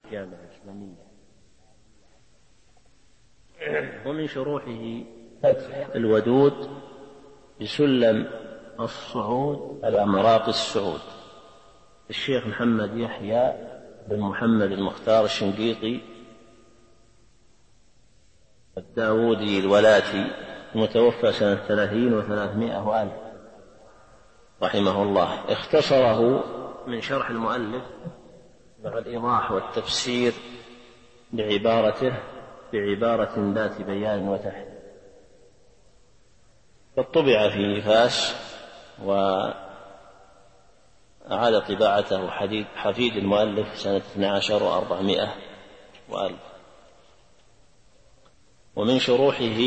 الجامعة الإسلامية. ومن شروحه الودود بسلم الصعود على مراقي السعود، الشيخ محمد يحيى بن محمد المختار الشنقيطي الداودي الولاتي، المتوفى سنة 30 و300 وألف رحمه الله. اختصره من شرح المؤلف مع الإيضاح والتفسير بعبارته بعبارة ذات بيان وتحت، فطبع في فاس وأعاد طباعته حفيد المؤلف سنة 12 و400 وألف. ومن شروحه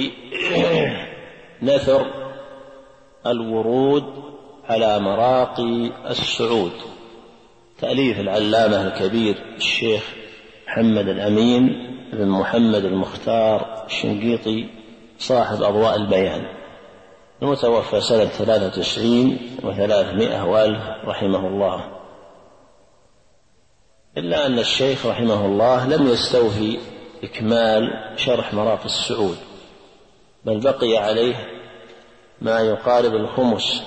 نثر الورود على مراقي السعود، تأليف العلامة الكبير الشيخ محمد الأمين بن محمد المختار الشنقيطي صاحب أضواء البيان، المتوفى سنة 93 و300 وألف رحمه الله. إلا أن الشيخ رحمه الله لم يستوفي إكمال شرح مراقي السعود، بل بقي عليه ما يقارب الخمس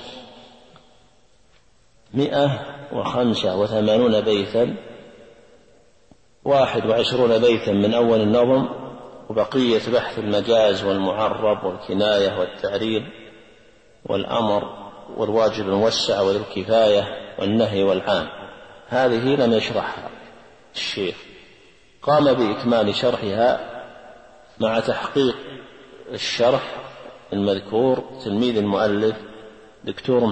185 بيتا، 21 بيتا من أول النظم، وبقية بحث المجاز والمعرب والكناية والتعريض والأمر والواجب الموسع وذو الكفاية والنهي والعام، هذه لم يشرحها الشيخ. قام بإكمال شرحها مع تحقيق الشرح المذكور تلميذ المؤلف دكتور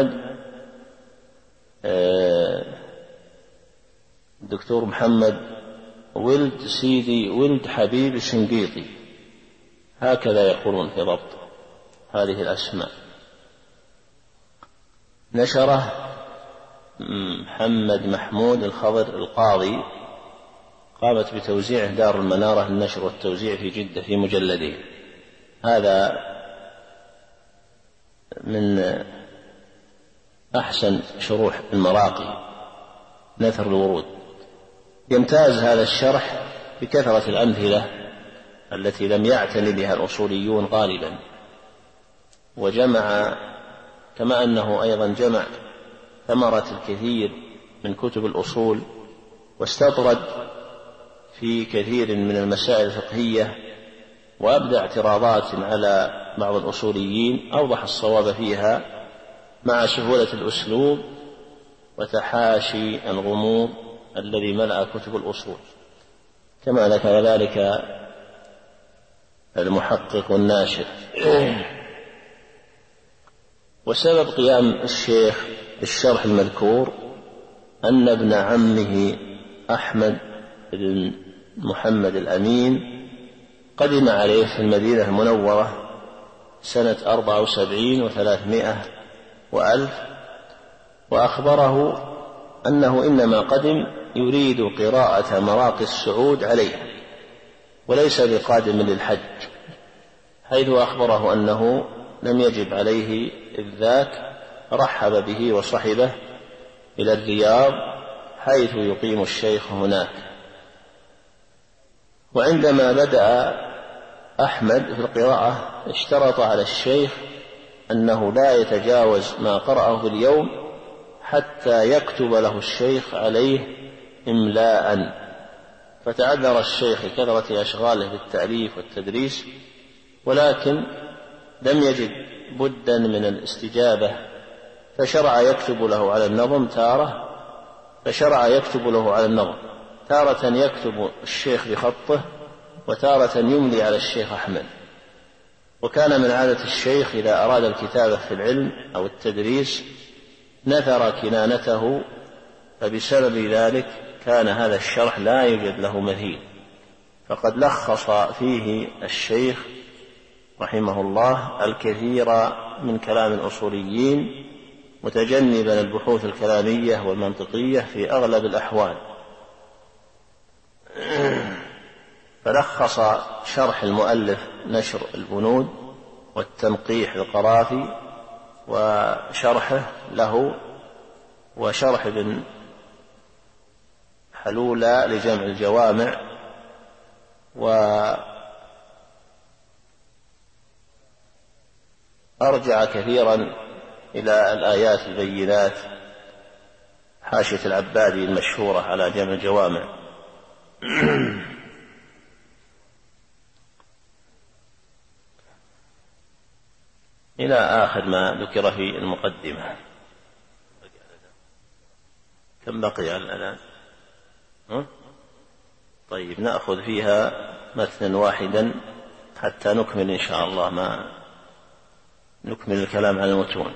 محمد ولد سيدي ولد حبيب الشنقيطي، هكذا يقولون في ضبط هذه الأسماء. نشره محمد محمود الخضر القاضي، قامت بتوزيعه دار المنارة للنشر والتوزيع في جدة في مجلدين. هذا من أحسن شروح المراقي نثر الورود. يمتاز هذا الشرح بكثرة الأمثلة التي لم يعتني بها الأصوليون غالبا، وجمع كما أنه أيضا جمع ثمرة الكثير من كتب الأصول، واستطرد في كثير من المسائل الفقهية، وأبدع اعتراضات على بعض الأصوليين أوضح الصواب فيها مع سهولة الأسلوب وتحاشي الغموض الذي ملأ كتب الأصول، كما ذكر ذلك المحقق الناشر. وسبب قيام الشيخ بالشرح المذكور أن ابن عمه أحمد بن محمد الأمين قدم عليه في المدينة المنورة سنة 74 و300 وألف، وأخبره أنه إنما قدم يريد قراءة مراقي السعود عليه وليس بقادم للحج، حيث أخبره أنه لم يجب عليه إذ ذاك، رحب به وصحبه إلى الرياض حيث يقيم الشيخ هناك. وعندما بدأ أحمد في القراءة اشترط على الشيخ أنه لا يتجاوز ما قرأه في اليوم حتى يكتب له الشيخ عليه إملاء، فتعذر الشيخ لكثرة أشغاله بالتأليف والتدريس، ولكن لم يجد بدا من الاستجابة، فشرع يكتب له على النظم تارة يكتب الشيخ بخطه، وتارة يملي على الشيخ أحمد. وكان من عادة الشيخ إذا أراد الكتابة في العلم أو التدريس نثر كنانته، فبسبب ذلك كان هذا الشرح لا يوجد له مثيل، فقد لخص فيه الشيخ رحمه الله الكثير من كلام الأصوليين، متجنبا البحوث الكلامية والمنطقية في أغلب الأحوال. فلخص شرح المؤلف نشر البنود والتنقيح القرافي وشرحه له، وشرح ابن حلولى لجمع الجوامع، وأرجع كثيرا إلى الآيات البينات، حاشية العبادي المشهورة على جمع الجوامع. إلى آخر ما ذكر في المقدمة. كم بقي على الآن؟ طيب نأخذ فيها متنا واحدا حتى نكمل إن شاء الله ما نكمل الكلام عن المتون.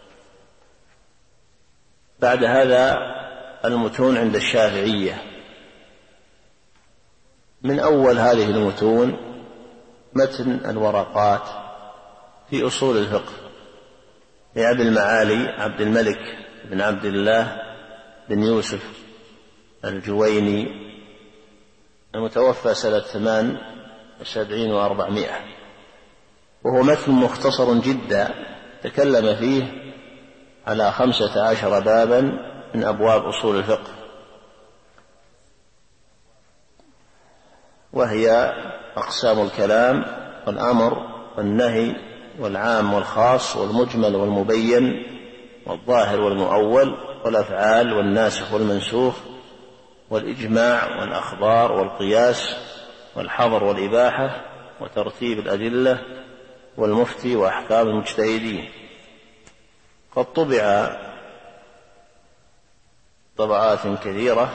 بعد هذا المتون عند الشافعية. من أول هذه المتون متن الورقات في أصول الفقه لأبي المعالي عبد الملك بن عبد الله بن يوسف الجويني المتوفى سنة 78 و400، وهو متن مختصر جدا تكلم فيه على 15 بابا من أبواب أصول الفقه، وهي أقسام الكلام والأمر والنهي والعام والخاص والمجمل والمبين والظاهر والمؤول والأفعال والناسخ والمنسوخ والإجماع والأخبار والقياس والحظر والإباحة وترتيب الأدلة والمفتي وأحكام المجتهدين. قد طبع طبعات كثيرة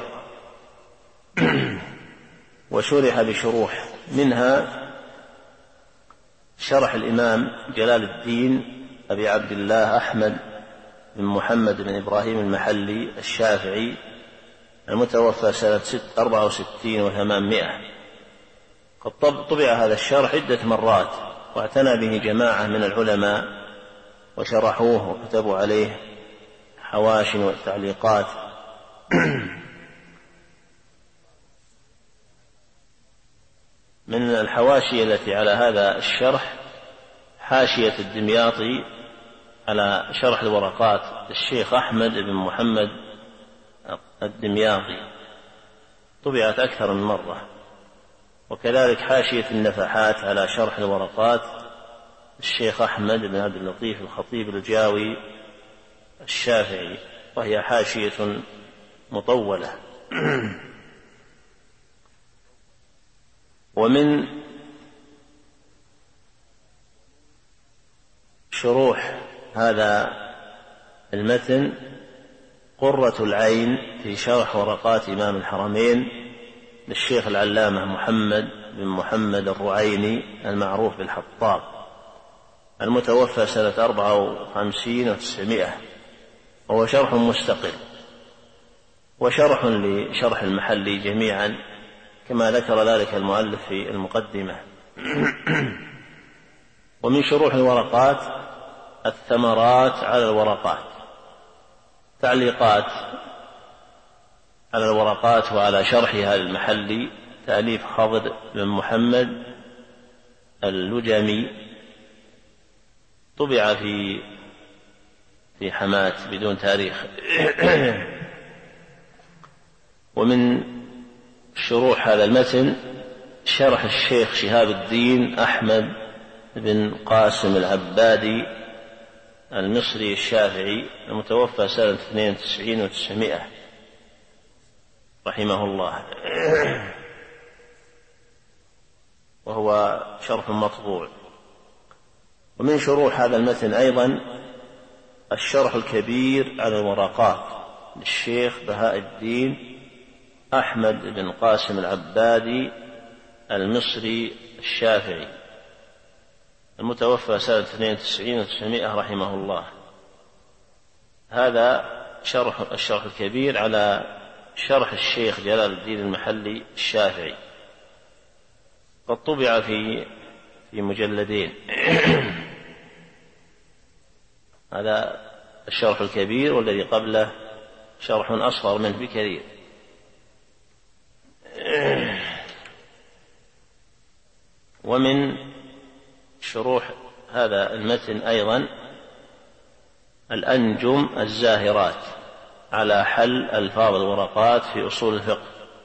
وشرح بشروح، منها شرح الإمام جلال الدين أبي عبد الله أحمد بن محمد بن إبراهيم المحلي الشافعي المتوفى سنة 64 و800. قد طبع هذا الشرح عدة مرات، واعتنى به جماعة من العلماء وشرحوه وكتبوا عليه حواشي والتعليقات. من الحواشي التي على هذا الشرح حاشية الدمياطي على شرح الورقات للشيخ أحمد بن محمد الدمياطي، طبعت أكثر من مرة. وكذلك حاشية النفحات على شرح الورقات الشيخ أحمد بن عبد اللطيف الخطيب الجاوي الشافعي، وهي حاشية مطولة. ومن شروح هذا المتن قرة العين في شرح ورقات إمام الحرمين للشيخ العلامة محمد بن محمد الرعيني المعروف بالحطاب المتوفى سنة 54 و900، وهو شرح مستقل وشرح لشرح المحلي جميعا كما ذكر ذلك المؤلف في المقدمة. ومن شروح الورقات الثمرات على الورقات، تعليقات على الورقات وعلى شرحها للمحلي، تأليف خضر بن محمد اللجمي، طبع في حماة بدون تاريخ. ومن شروح هذا المتن شرح الشيخ شهاب الدين أحمد بن قاسم العبادي المصري الشافعي المتوفى سنة 92 و900 رحمه الله، وهو شرح مطبوع. ومن شروح هذا المتن أيضا الشرح الكبير على الورقات للشيخ بهاء الدين أحمد بن قاسم العبادي المصري الشافعي المتوفى سنة 92 و900 رحمه الله. هذا الشرح الكبير على شرح الشيخ جلال الدين المحلي الشافعي، قد طبع في مجلدين. هذا الشرح الكبير، والذي قبله شرح أصغر منه بكثير. ومن شروح هذا المتن أيضا الأنجم الزاهرات على حل ألفاظ الورقات في أصول الفقه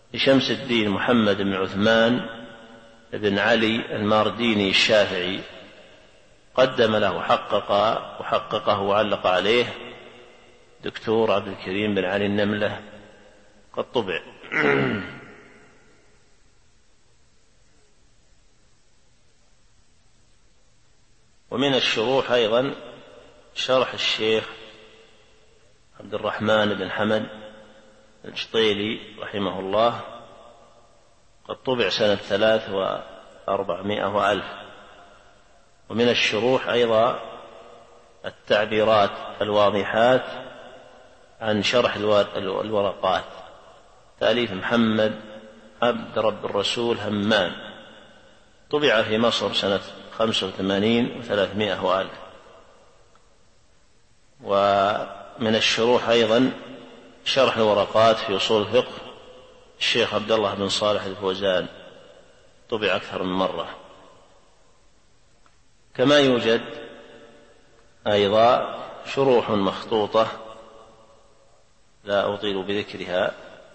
لشمس الدين محمد بن عثمان بن علي المارديني الشافعي، قدم له وحققه وعلق عليه دكتور عبد الكريم بن علي النملة، قد طبع. ومن الشروح أيضا شرح الشيخ عبد الرحمن بن حمد الجطيلي رحمه الله، قد طبع سنة 3,400,000. ومن الشروح أيضا التعبيرات الواضحات عن شرح الورقات، تأليف محمد عبد رب الرسول همام، طبع في مصر سنة 85,300,000. ومن الشروح أيضا شرح الورقات في أصول الفقه الشيخ عبد الله بن صالح الفوزان، طبع أكثر من مرة. كما يوجد أيضا شروح مخطوطة لا أطيل بذكرها،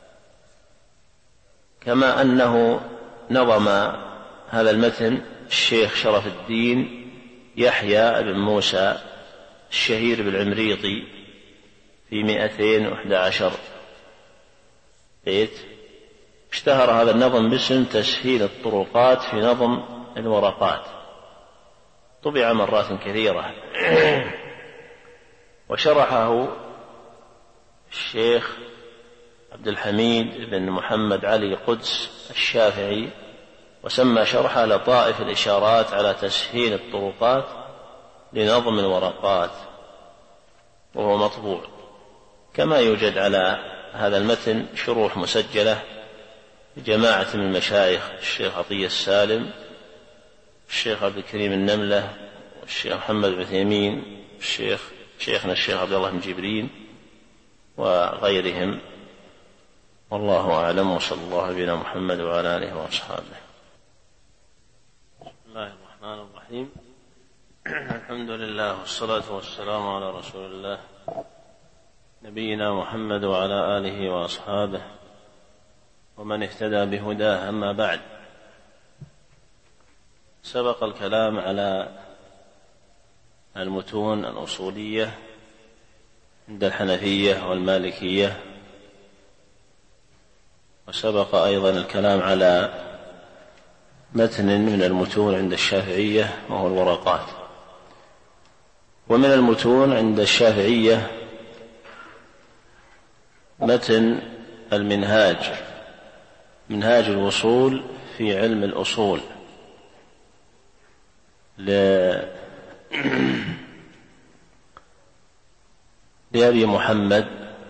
كما أنه نظم هذا المتن الشيخ شرف الدين يحيى بن موسى الشهير بالعمريطي في 211 بيت. اشتهر هذا النظم باسم تسهيل الطرقات في نظم الورقات، طبع مرات كثيرة. وشرحه الشيخ عبد الحميد بن محمد علي قدس الشافعي، وسمى شرحه لطائف الإشارات على تسهيل الطرقات لنظم الورقات، وهو مطبوع. كما يوجد على هذا المتن شروح مسجلة لجماعة من المشايخ، الشيخ عطية السالم، الشيخ عبد الكريم النملة، والشيخ محمد بن عثيمين، شيخنا الشيخ عبد الله بن جبرين، وغيرهم. والله أعلم، وصلى الله على نبينا محمد وعلى آله وأصحابه. بسم الله الرحمن الرحيم. الحمد لله والصلاة والسلام على رسول الله نبينا محمد وعلى آله وأصحابه ومن اهتدى بهداه. أما بعد، سبق الكلام على المتون الأصولية عند الحنفية والمالكية، وسبق أيضا الكلام على متن من المتون عند الشافعية وهو الورقات. ومن المتون عند الشافعية متن المنهاج، منهاج الوصول في علم الأصول لأبي محمد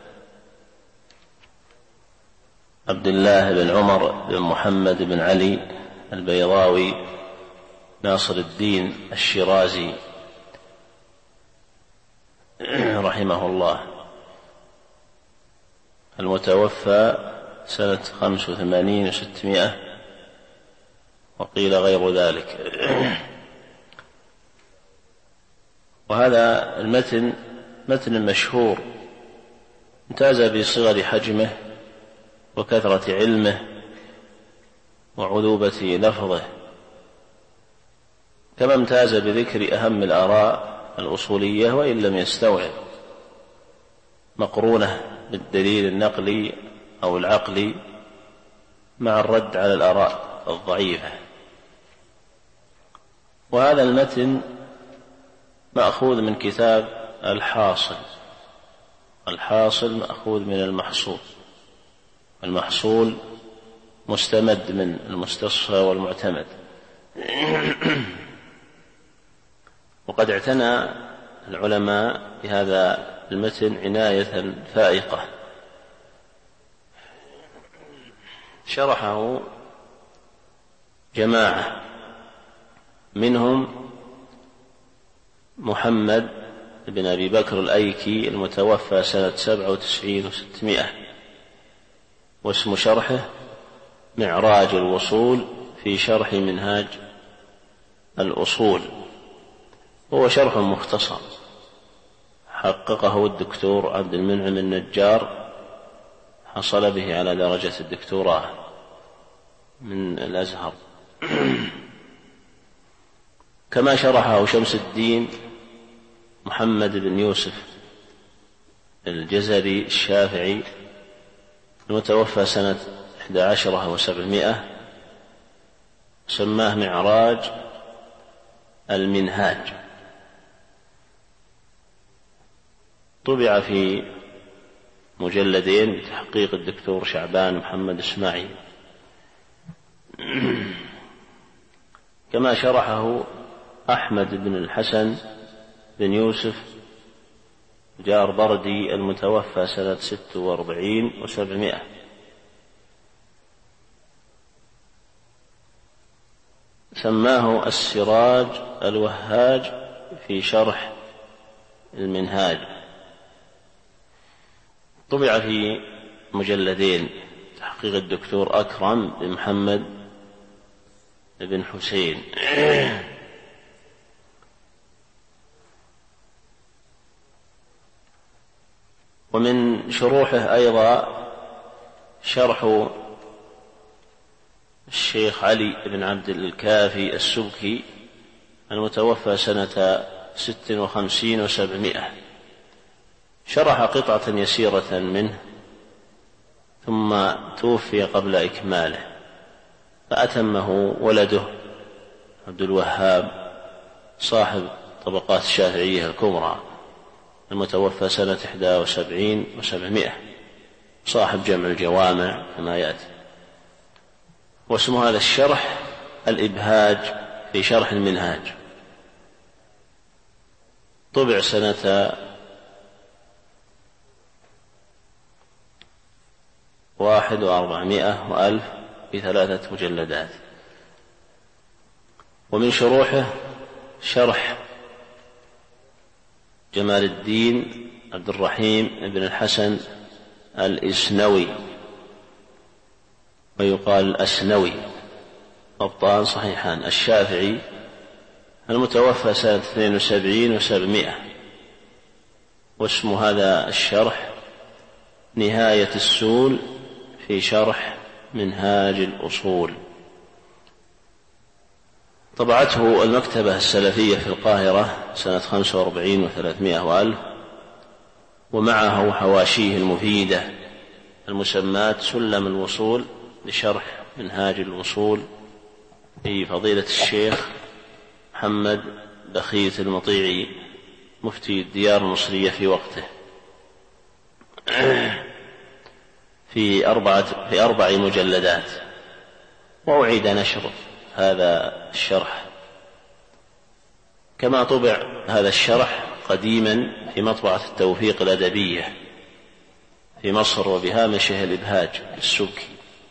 عبد الله بن عمر بن محمد بن علي البيضاوي ناصر الدين الشيرازي رحمه الله، المتوفى سنة 85 و600، وقيل غير ذلك. وهذا المتن متن مشهور، امتاز بصغر حجمه وكثرة علمه وعذوبة لفظه، كما امتاز بذكر أهم الآراء الأصولية وإن لم يستوعب، مقرونة بالدليل النقلي أو العقلي مع الرد على الآراء الضعيفة. وهذا المتن مأخوذ من كتاب الحاصل، الحاصل مأخوذ من المحصول، المحصول مستمد من المستصفى والمعتمد. وقد اعتنى العلماء بهذا المتن عناية فائقة، شرحه جماعة، منهم محمد بن أبي بكر الأيكي المتوفى سنة 97 و600، واسم شرحه معراج الوصول في شرح منهاج الأصول، هو شرح مختصر حققه الدكتور عبد المنعم النجار حصل به على درجة الدكتوراه من الأزهر. كما شرحه شمس الدين محمد بن يوسف الجزري الشافعي المتوفى سنة 11 و700، سماه معراج المنهاج. طبع في مجلدين بتحقيق الدكتور شعبان محمد إسماعيل. كما شرحه أحمد بن الحسن بن يوسف جار بردي المتوفى سنة 46 و700، سماه السراج الوهاج في شرح المنهاج. طبع في مجلدين تحقيق الدكتور أكرم بن محمد بن حسين. ومن شروحه أيضا شرح الشيخ علي بن عبد الكافي السبكي المتوفى سنة 56 و700، شرح قطعة يسيرة منه ثم توفي قبل إكماله، فأتمه ولده عبد الوهاب صاحب طبقات الشافعية الكبرى المتوفى سنة 71 و700، صاحب جمع الجوامع كما يأتي. واسم هذا الشرح الإبهاج في شرح المنهاج. طبع سنة 1400 وألف في 3 مجلدات. ومن شروحه شرح جمال الدين عبد الرحيم بن الحسن الإسنوي ويقال الأسنوي، ضبطان صحيحان، الشافعي المتوفى سنة 72 و700. واسم هذا الشرح نهاية السول في شرح منهاج الأصول. طبعته المكتبة السلفية في القاهرة سنة 45 و300 وألف، ومعه حواشيه المفيدة المسماة سلم الوصول لشرح منهاج الوصول في فضيلة الشيخ محمد بخيت المطيعي مفتي الديار المصرية في وقته، في 4 مجلدات. وأعيد نشر هذا الشرح، كما طبع هذا الشرح قديما في مطبعة التوفيق الأدبية في مصر وبهامشه الإبهاج السبكي.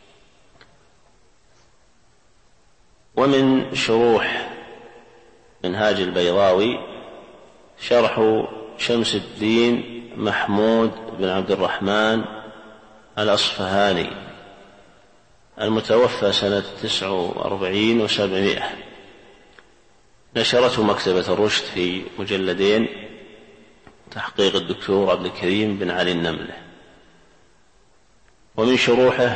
ومن شروح منهاج البيضاوي شرح شمس الدين محمود بن عبد الرحمن الأصفهاني المتوفى سنة 49 و700، نشرته مكتبة الرشد في مجلدين تحقيق الدكتور عبد الكريم بن علي النملة. ومن شروحه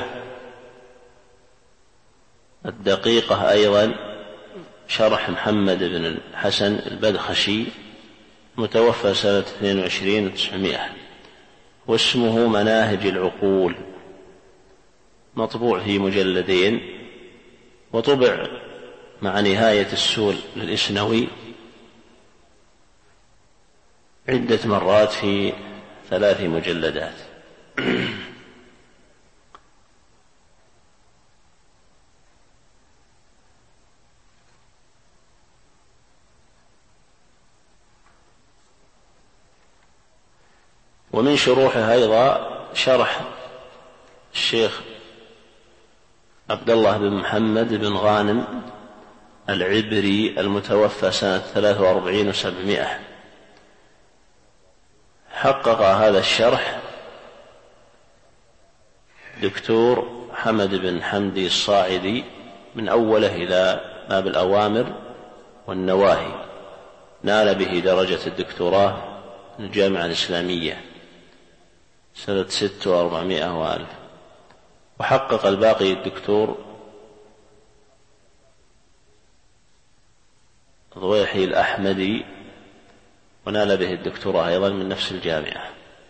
الدقيقة أيضا شرح محمد بن الحسن البدخشي متوفى سنة 22 و900، واسمه مناهج العقول، مطبوع في مجلدين، وطبع مع نهاية السول للإسنوي عدة مرات في 3 مجلدات. ومن شروحه أيضا شرح الشيخ عبد الله بن محمد بن غانم العبري المتوفى سنة 43 و700، حقق هذا الشرح دكتور حمد بن حمدي الصاعدي من أوله إلى باب الأوامر والنواهي، نال به درجة الدكتوراه من الجامعة الإسلامية سنة 600 وألف. وحقق الباقي الدكتور ضويحي الأحمدي، ونال به الدكتوراه أيضا من نفس الجامعة.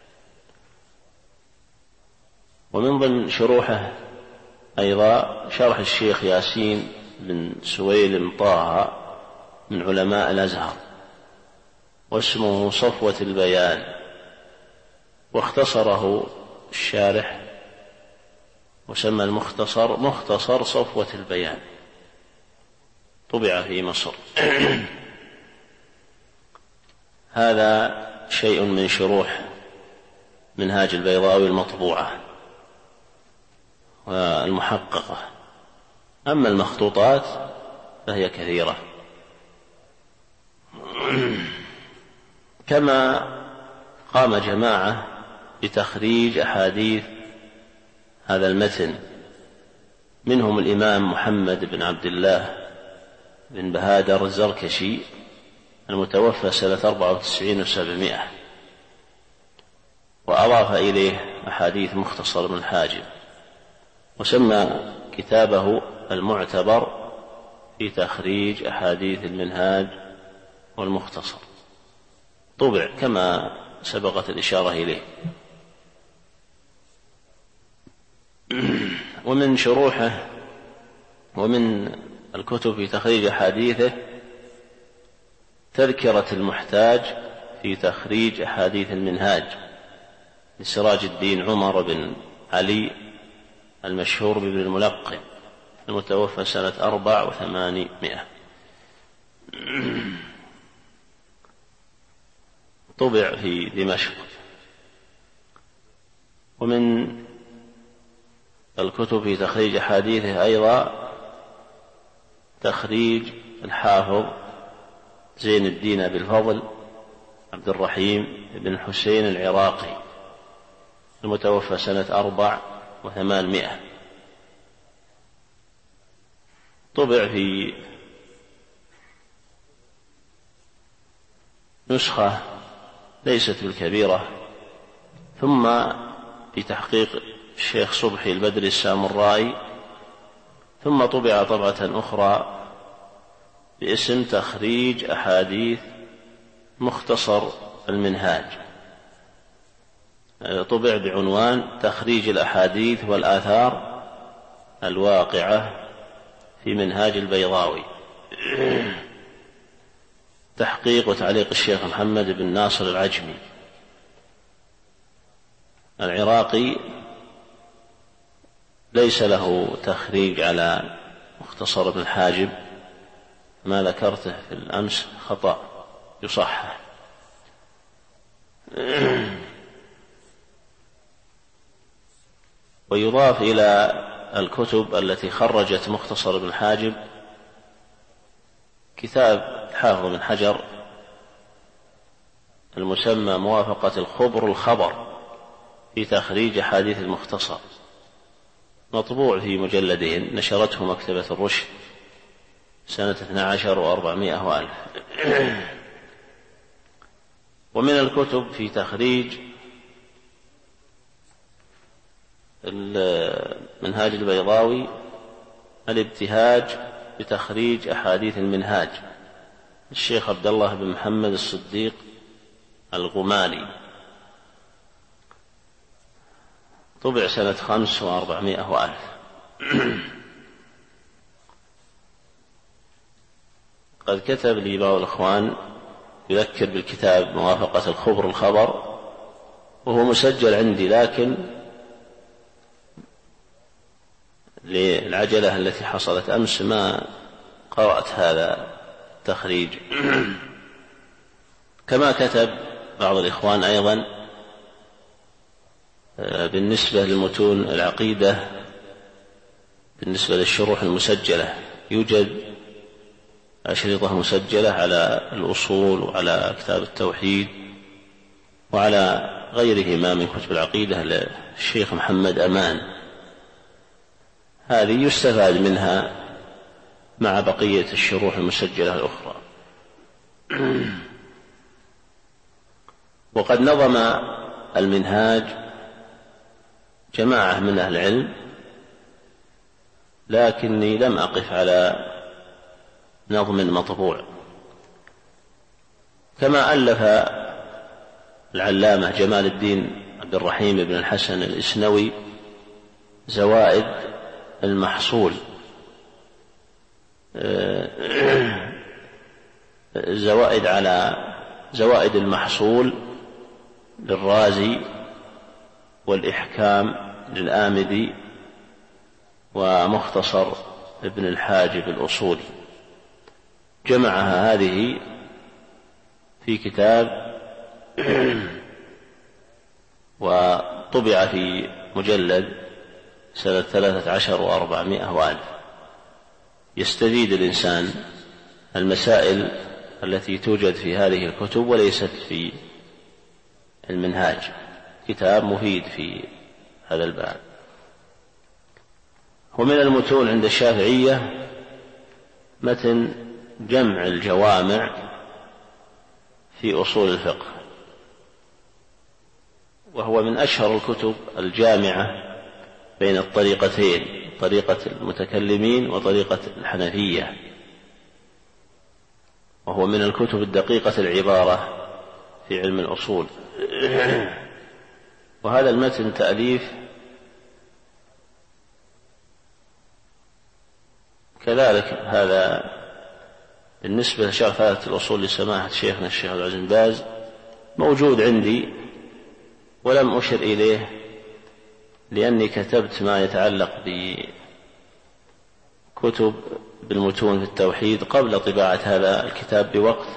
ومن ضمن شروحه أيضا شرح الشيخ ياسين بن سويلم طه من علماء الأزهر، واسمه صفوة البيان، واختصره الشارح وسمى المختصر مختصر صفوة البيان، طبع في مصر. هذا شيء من شروح منهاج البيضاوي المطبوعة والمحققة. أما المخطوطات فهي كثيرة. كما قام جماعة بتخريج أحاديث هذا المتن، منهم الإمام محمد بن عبد الله بن بهادر الزركشي المتوفى سنة 94 و700، وأضاف إليه أحاديث مختصر بن حاجب، وسمى كتابه المعتبر في تخريج أحاديث المنهاج والمختصر، طبع كما سبقت الإشارة إليه. ومن شروحه ومن الكتب في تخريج أحاديثه تذكرة المحتاج في تخريج أحاديث المنهاج لسراج الدين عمر بن علي المشهور بابن الملقن المتوفى سنة 400، طبع في دمشق. ومن الكتب في تخريج حديثه أيضا تخريج الحافظ زين الدين أبي الفضل عبد الرحيم بن حسين العراقي المتوفى سنة 400، طبع في نسخة ليست بالكبيرة، ثم في تحقيق الشيخ صبحي البدري السامرائي، ثم طبع طبعة أخرى باسم تخريج أحاديث مختصر المنهاج، طبع بعنوان تخريج الأحاديث والآثار الواقعة في منهاج البيضاوي، تحقيق وتعليق الشيخ محمد بن ناصر العجمي. العراقي ليس له تخريج على مختصر ابن حاجب، ما ذكرته في الأمس خطأ يصحح. ويضاف إلى الكتب التي خرجت مختصر ابن حاجب كتاب حافظ بن حجر المسمى موافقة الخبر الخبر في تخريج حديث المختصر، مطبوع في مجلدين، نشرته مكتبة الرشد سنة 12 و400 وألف. ومن الكتب في تخريج المنهاج البيضاوي الابتهاج بتخريج أحاديث المنهاج الشيخ عبد الله بن محمد الصديق الغمالي، طبع سنة 5 و400 وألف. قد كتب لي بعض الإخوان يذكر بالكتاب موافقة الخبر الخبر، وهو مسجل عندي، لكن للعجلة التي حصلت أمس ما قرأت هذا التخريج. كما كتب بعض الإخوان أيضا بالنسبة للمتون العقيدة، بالنسبة للشروح المسجلة، يوجد أشرطة مسجلة على الأصول وعلى كتاب التوحيد وعلى غيرهما من كتب العقيدة للشيخ محمد أمان، هذه يستفاد منها مع بقية الشروح المسجلة الأخرى. وقد نظم المنهاج جماعة من أهل العلم، لكني لم أقف على نظم مطبوع، كما ألف العلامة جمال الدين عبد الرحيم بن الحسن الإسنوي زوائد المحصول، زوائد المحصول للرازي، والإحكام للآمدي، ومختصر ابن الحاجب الأصولي، جمعها هذه في كتاب وطبع في مجلد سنة 13 و400 وألف. يستفيد الإنسان المسائل التي توجد في هذه الكتب وليست في المنهاج، كتاب مفيد في هذا الباب. ومن المتون عند الشافعية متن جمع الجوامع في أصول الفقه، وهو من أشهر الكتب الجامعة بين الطريقتين، طريقة المتكلمين وطريقة الحنفية، وهو من الكتب الدقيقة العبارة في علم الأصول. وهذا المتن تأليف كذلك هذا بالنسبة لشرح الأصول لسماحة شيخنا الشيخ عبد العزيز بن باز موجود عندي ولم أشر إليه، لأني كتبت ما يتعلق بكتب بالمتون في التوحيد قبل طباعة هذا الكتاب بوقت،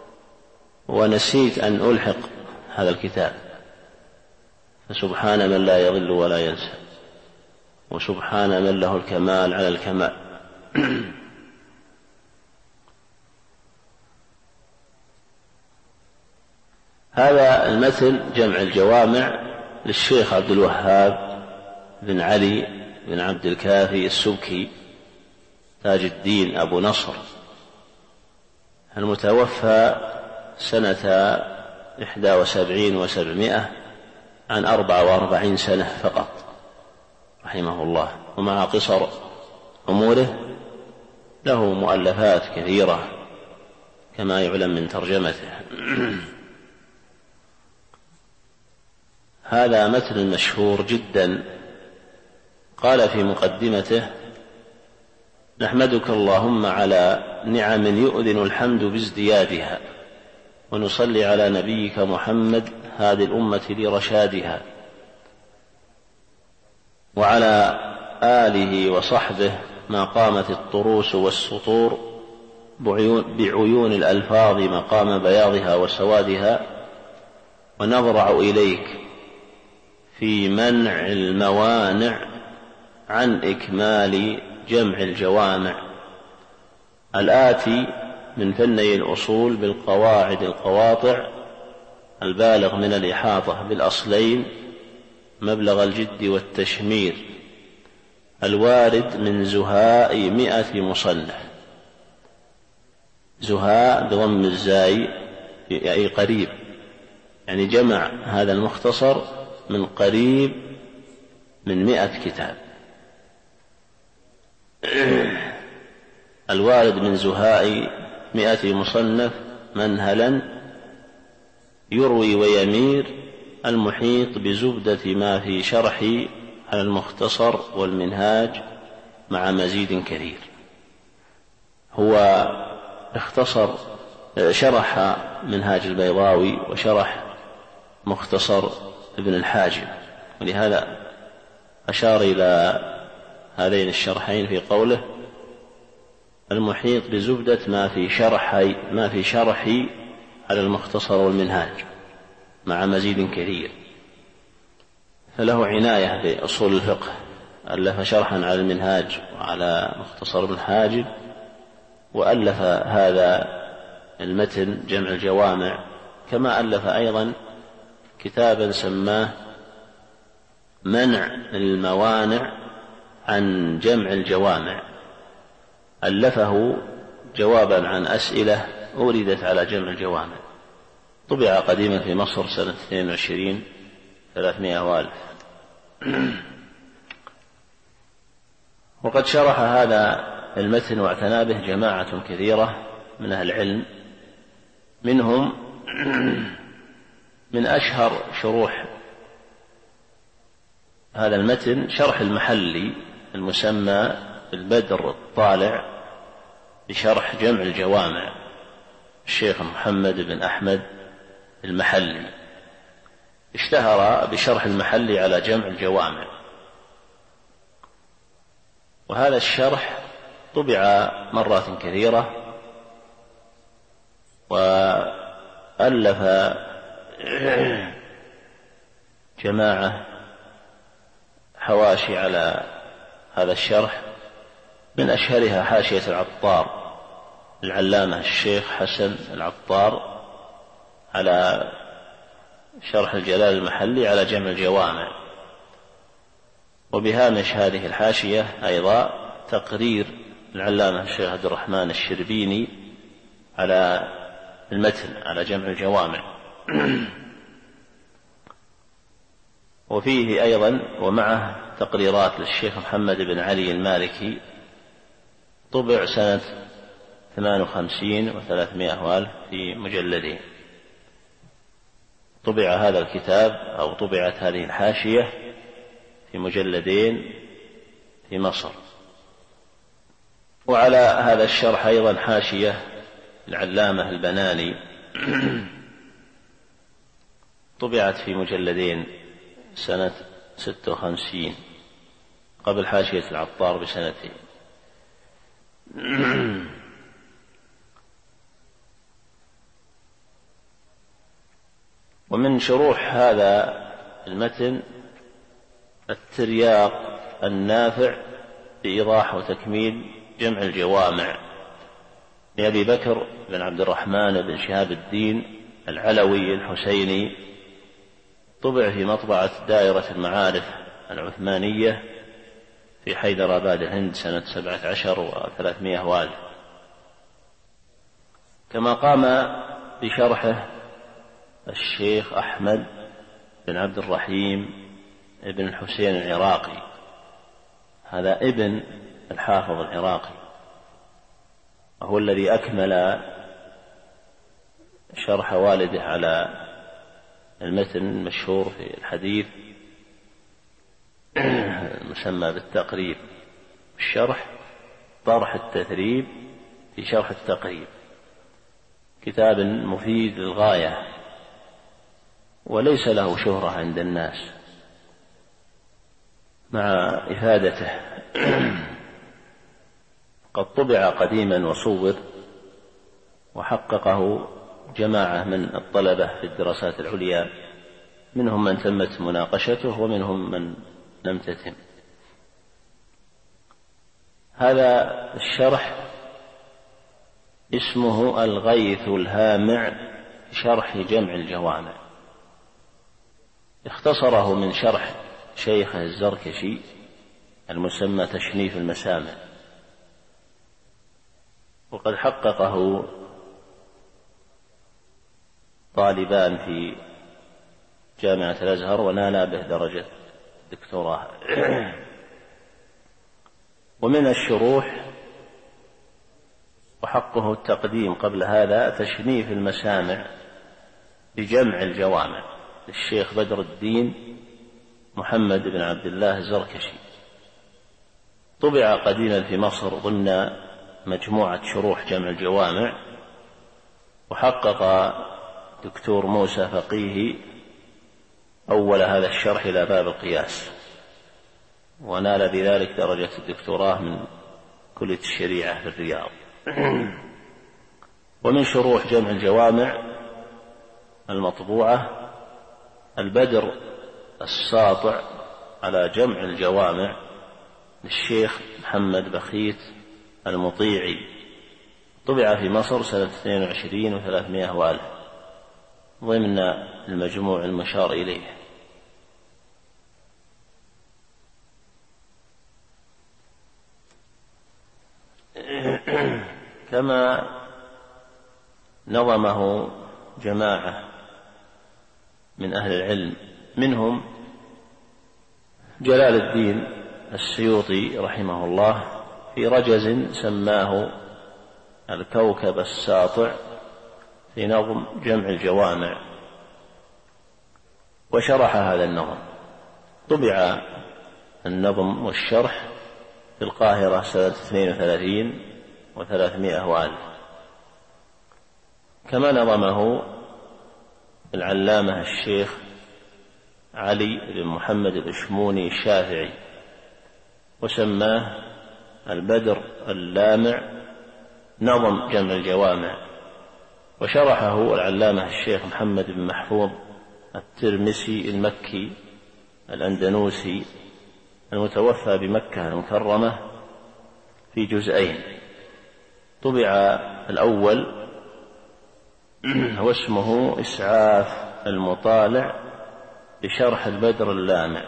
ونسيت أن ألحق هذا الكتاب، فسبحان من لا يضل ولا ينسى، وسبحان من له الكمال على الكمال. هذا المثل جمع الجوامع للشيخ عبد الوهاب بن علي بن عبد الكافي السبكي تاج الدين أبو نصر، المتوفى سنة 71 و700 عن 44 سنة فقط رحمه الله. ومع قصر أموره له مؤلفات كثيرة كما يعلم من ترجمته. هذا متن مشهور جدا، قال في مقدمته: نحمدك اللهم على نعم يؤذن الحمد بازديادها، ونصلي على نبيك محمد هذه الأمة لرشادها، وعلى آله وصحبه ما قامت الطروس والسطور بعيون الألفاظ مقام بياضها وسوادها، ونضرع إليك في منع الموانع عن إكمال جمع الجوامع الآتي من فني الأصول بالقواعد القواطع البالغ من الإحاطة بالأصلين مبلغ الجد والتشمير الوارد من زهاء 100 مصنف. زهاء بضم الزاي يعني قريب، يعني جمع هذا المختصر من قريب من 100 كتاب. الوارد من زهاء 100 مصنف منهلا يروي ويمير المحيط بزبدة ما في شرحي على المختصر والمنهاج مع مزيد كثير. هو اختصر شرح منهاج البيضاوي وشرح مختصر ابن الحاجب، ولهذا أشار إلى هذين الشرحين في قوله: المحيط بزبدة ما في شرحي على المختصر والمنهاج مع مزيد كثير. فله عناية بأصول الفقه، ألف شرحا على المنهاج وعلى مختصر ابن الحاجب، وألف هذا المتن جمع الجوامع، كما ألف أيضا كتابا سماه منع الموانع عن جمع الجوامع، ألفه جوابا عن أسئلة أوردت على جمع الجوامع، طبع قديما في مصر سنة 22 300 وألف. وقد شرح هذا المتن واعتنى به جماعة كثيرة من أهل العلم، منهم من أشهر شروح هذا المتن شرح المحلي المسمى البدر الطالع بشرح جمع الجوامع، الشيخ محمد بن أحمد المحلي اشتهر بشرح المحلي على جمع الجوامع. وهذا الشرح طبع مرات كثيرة، وألف جماعة حواشي على هذا الشرح، من أشهرها حاشية العطار العلامة الشيخ حسن العطار على شرح الجلال المحلي على جمع الجوامع. وبهامش هذه الحاشية أيضا تقرير العلامة الشيخ عبد الرحمن الشربيني على المتن على جمع الجوامع. وفيه أيضا ومعه تقريرات للشيخ محمد بن علي المالكي، طبع سنة 58 و300 والف في مجلدين. طبع هذا الكتاب أو طبعت هذه الحاشية في مجلدين في مصر. وعلى هذا الشرح أيضا حاشية العلامة البناني طبعت في مجلدين سنة 56 قبل حاشية العطار بسنتين. ومن شروح هذا المتن الترياق النافع بإيضاح وتكميل جمع الجوامع لأبي بكر بن عبد الرحمن بن شهاب الدين العلوي الحسيني، طبع في مطبعة دائرة المعارف العثمانية في حيدرآباد الهند سنة 17 و300 والف. كما قام بشرحه الشيخ أحمد بن عبد الرحيم ابن الحسين العراقي، هذا ابن الحافظ العراقي، وهو الذي أكمل شرح والده على المتن المشهور في الحديث المسمى بالتقريب، الشرح طرح التثريب في شرح التقريب، كتاب مفيد للغاية وليس له شهرة عند الناس مع إفادته. قد طبع قديما وصور، وحققه جماعة من الطلبة في الدراسات العليا، منهم من تمت مناقشته ومنهم من لم تتم. هذا الشرح اسمه الغيث الهامع شرح جمع الجوامع، اختصره من شرح شيخه الزركشي المسمى تشنيف المسامع، وقد حققه طالبان في جامعة الأزهر ونالا به درجة دكتوراه. ومن الشروح وحقه التقديم قبل هذا تشنيف المسامع بجمع الجوامع للشيخ بدر الدين محمد بن عبد الله الزركشي، طبع قديما في مصر ضمن مجموعة شروح جمع الجوامع، وحقق دكتور موسى فقيه أول هذا الشرح إلى باب القياس، ونال بذلك درجة الدكتوراه من كلية الشريعة في الرياض. ومن شروح جمع الجوامع المطبوعة البدر الساطع على جمع الجوامع للشيخ محمد بخيت المطيعي، طبع في مصر سنة 22 و300 والف ضمن المجموع المشار إليه. كما نظمه جماعة من أهل العلم، منهم جلال الدين السيوطي رحمه الله في رجز سماه الكوكب الساطع في نظم جمع الجوامع، وشرح هذا النظم. طبع النظم والشرح في القاهرة سنة 32 و300 وألف. كما نظمه العلامة الشيخ علي بن محمد الإشموني الشافعي، وسماه البدر اللامع نظم جمع الجوامع. وشرحه العلامة الشيخ محمد بن محفوظ الترمسي المكي الأندنوسي المتوفى بمكة المكرمة في جزئين. طبع الأول واسمه إسعاف المطالع بشرح البدر اللامع،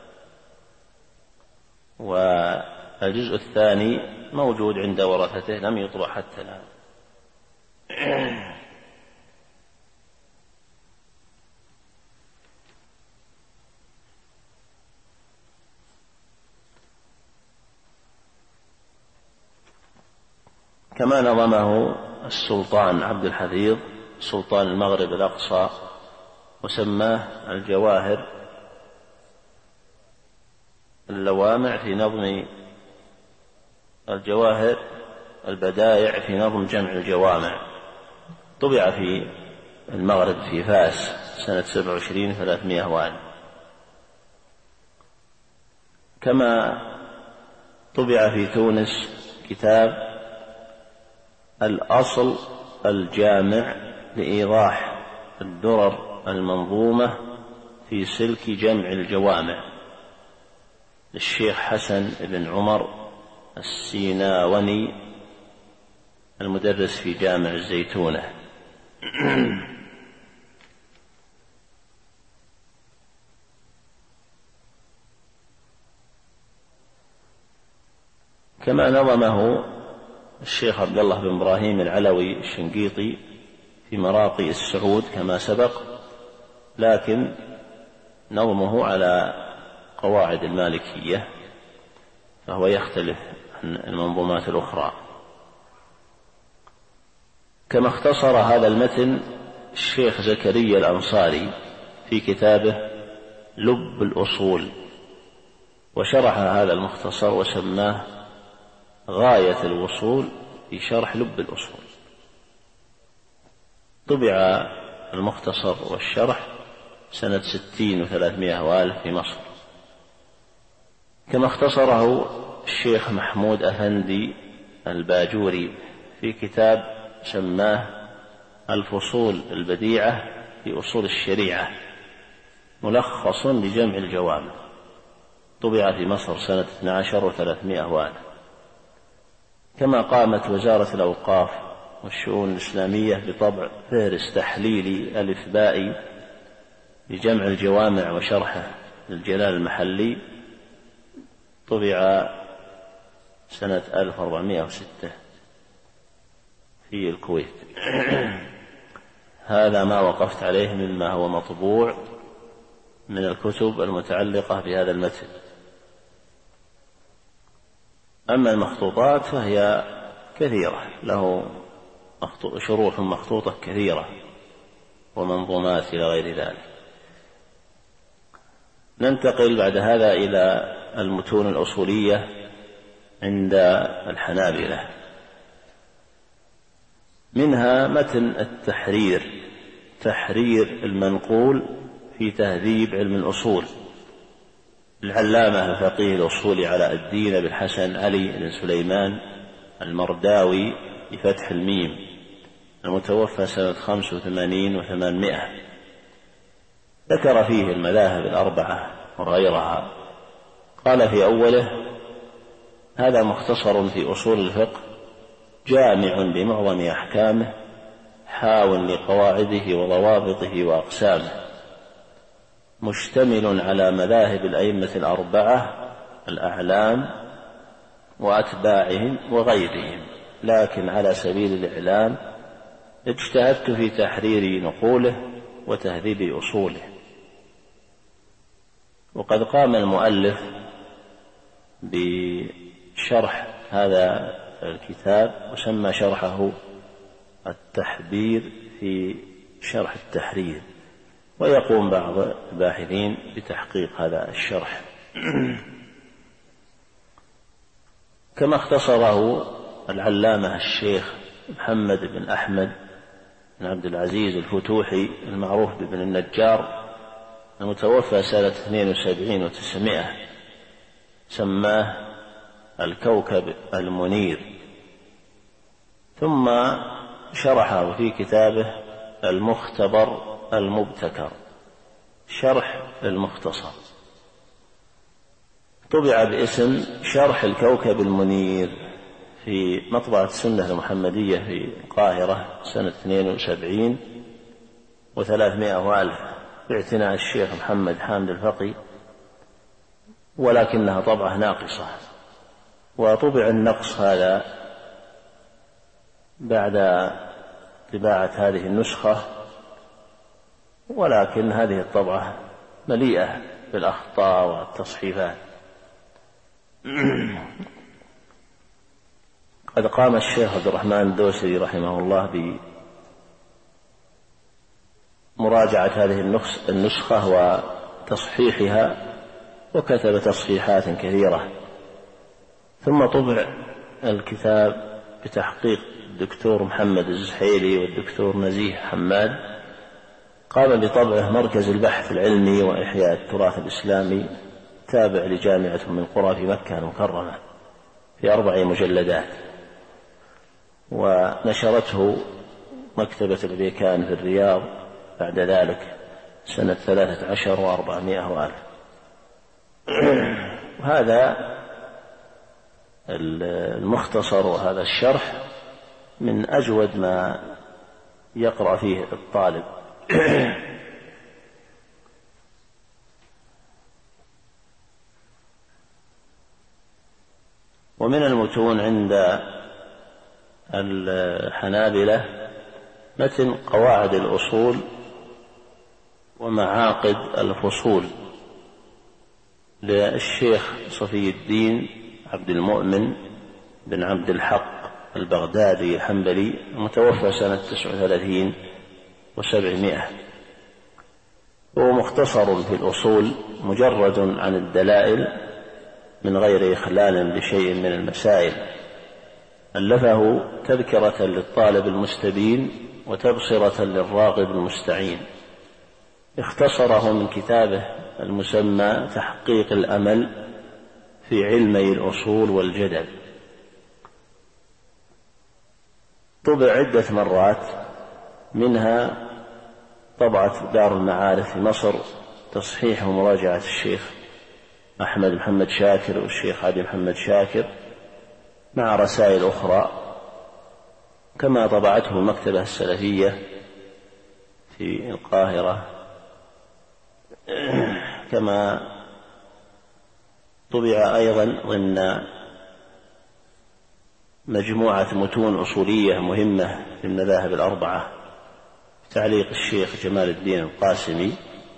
والجزء الثاني موجود عند ورثته لم يطبع حتى الآن. كما نظمه السلطان عبد الحفيظ سلطان المغرب الأقصى، وسماه الجواهر اللوامع في نظم الجواهر البدائع في نظم جمع الجوامع. طبع في المغرب في فاس سنة 27 300 وألف. كما طبع في تونس كتاب الأصل الجامع لإيضاح الدرر المنظومة في سلك جمع الجوامع للشيخ حسن بن عمر السيناوني المدرس في جامع الزيتونة. كما نظمه الشيخ عبد الله بن إبراهيم العلوي الشنقيطي في مراقي السعود كما سبق، لكن نظمه على قواعد المالكية فهو يختلف عن المنظومات الأخرى. كما اختصر هذا المتن الشيخ زكريا الأنصاري في كتابه لب الأصول، وشرح هذا المختصر وسماه غاية الوصول في شرح لب الأصول. طبع المختصر والشرح سنة 60 و300 وألف في مصر. كما اختصره الشيخ محمود أفندي الباجوري في كتاب سماه الفصول البديعة في أصول الشريعة ملخص لجمع الجوامع. طبع في مصر سنة 12 و300 وألف. كما قامت وزارة الأوقاف والشؤون الإسلامية بطبع فهرس تحليلي ألف بائي لجمع الجوامع وشرحه للجلال المحلي. طبع سنة 1406 في الكويت. هذا ما وقفت عليه مما هو مطبوع من الكتب المتعلقة بهذا المتن. أما المخطوطات فهي كثيرة، له شروح مخطوطة كثيرة ومنظومات إلى غير ذلك. ننتقل بعد هذا إلى المتون الأصولية عند الحنابلة. منها متن التحرير، تحرير المنقول في تهذيب علم الأصول العلامة الفقيه الأصولي علاء الدين بن حسن علي بن سليمان المرداوي بفتح الميم المتوفى سنة 85 و800. ذكر فيه المذاهب الأربعة وغيرها. قال في أوله: هذا مختصر في أصول الفقه جامع لمعظم أحكامه حاو لقواعده وضوابطه وأقسامه، مشتمل على مذاهب الأئمة الأربعة الأعلام وأتباعهم وغيرهم، لكن على سبيل الإعلام اجتهدت في تحرير نقوله وتهذيب أصوله. وقد قام المؤلف بشرح هذا الكتاب وسمى شرحه التحبير في شرح التحرير، ويقوم بعض الباحثين بتحقيق هذا الشرح كما اختصره العلامة الشيخ محمد بن أحمد بن عبد العزيز الفتوحي المعروف بابن النجار المتوفى سنة 72 و900، سماه الكوكب المنير. ثم شرحه في كتابه المختبر المبتكر، شرح المختصر، طبع باسم شرح الكوكب المنير في مطبعة السنة المحمدية في القاهرة سنة 72 و300 باعتناء الشيخ محمد حامد الفقي، ولكنها طبعة ناقصة، وطبع النقص هذا بعد طباعة هذه النسخة، ولكن هذه الطبعة مليئة بالأخطاء والتصحيفات. قد قام الشيخ عبد الرحمن الدوسري رحمه الله بمراجعة هذه النسخة وتصحيحها، وكتب تصحيحات كثيرة. ثم طبع الكتاب بتحقيق الدكتور محمد الزحيلي والدكتور نزيه حماد، قام بطبعه مركز البحث العلمي وإحياء التراث الإسلامي تابع لجامعة أم القرى في مكة المكرمة في 4 مجلدات، ونشرته مكتبة البيكان في الرياض بعد ذلك سنة 13 و400 ألف. هذا المختصر وهذا الشرح من أجود ما يقرأ فيه الطالب. ومن المتون عند الحنابلة متن قواعد الأصول ومعاقد الفصول للشيخ صفي الدين عبد المؤمن بن عبد الحق البغدادي الحنبلي المتوفى سنة 39 و700، وهو مختصر في الأصول مجرد عن الدلائل من غير إخلال بشيء من المسائل، ألفه تذكرة للطالب المستبين وتبصرة للراغب المستعين. اختصره من كتابه المسمى تحقيق الأمل في علمي الأصول والجدل، طبع عدة مرات، منها طبعة دار المعارف في مصر تصحيح ومراجعة الشيخ أحمد محمد شاكر والشيخ عادي محمد شاكر مع رسائل أخرى، كما طبعته المكتبة السلفية في القاهرة، كما طبع أيضا ضمن مجموعة متون أصولية مهمة في المذاهب الأربعة تعليق الشيخ جمال الدين القاسمي.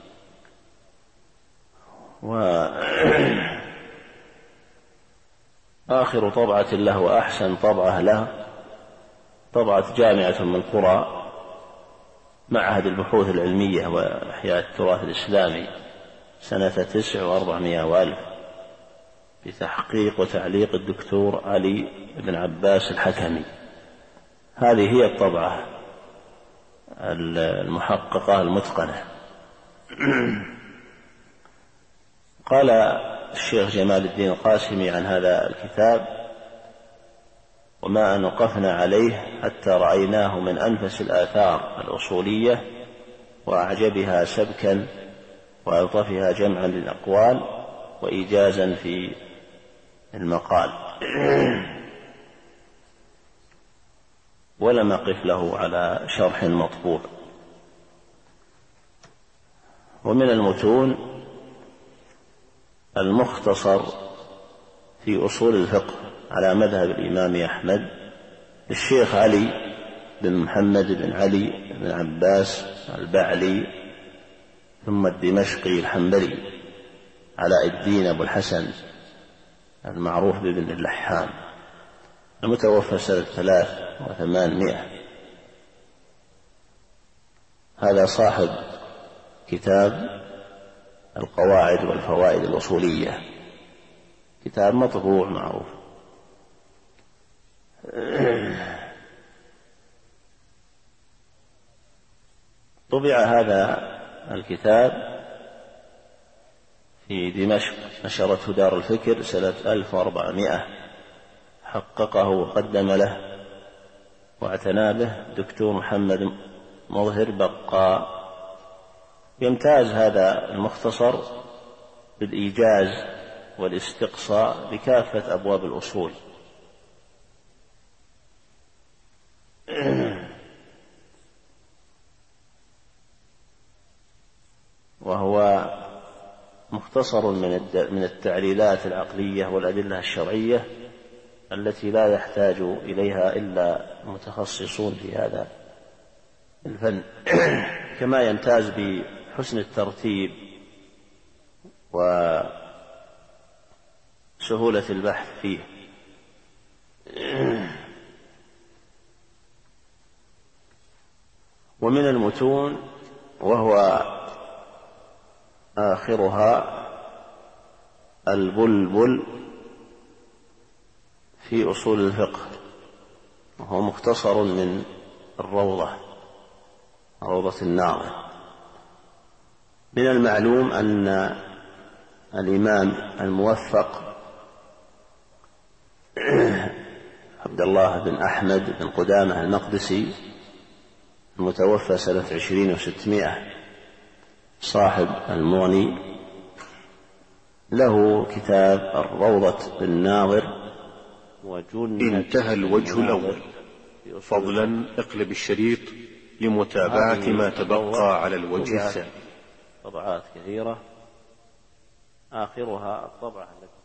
وآخر طبعة له وأحسن طبعة له طبعة جامعة أم القرى معهد البحوث العلمية وإحياء التراث الإسلامي سنة 9 و400 بتحقيق وتعليق الدكتور علي بن عباس الحكمي. هذه هي الطبعة المحققة المتقنة. قال الشيخ جمال الدين القاسمي عن هذا الكتاب: وما أن وقفنا عليه حتى رأيناه من أنفس الآثار الأصولية وأعجبها سبكا وألطفها جمعا للأقوال وإيجازا في المقال، ولم أقف له على شرح مطبوع. ومن المتون المختصر في أصول الفقه على مذهب الإمام أحمد للشيخ علي بن محمد بن علي بن عباس البعلي ثم الدمشقي الحنبلي، علاء الدين أبو الحسن المعروف بابن اللحام، المتوفى سنة 300. هذا صاحب كتاب القواعد والفوائد الأصولية، كتاب مطبوع معروف. طبع هذا الكتاب في دمشق، نشرته دار الفكر سنة 1400، حققه وقدم له واعتنى به دكتور محمد مظهر بقاء. يمتاز هذا المختصر بالإيجاز والاستقصاء بكافة أبواب الأصول، وهو مختصر من التعليلات العقلية والأدلة الشرعية التي لا يحتاج إليها إلا متخصصون في هذا الفن، كما يمتاز بحسن الترتيب وسهولة البحث فيه. ومن المتون وهو آخرها البلبل في أصول الفقه، وهو مختصر من روضة الناظر. من المعلوم أن الإمام الموفق عبد الله بن أحمد بن قدامة المقدسي المتوفى سنة 20 و600، صاحب المغني، له كتاب الروضة بالناظر انتهى الوجه الأول. فضلا اقلب الشريط لمتابعة ما تبقى على الوجه الثاني. طبعات كثيرة، آخرها الطبعة التي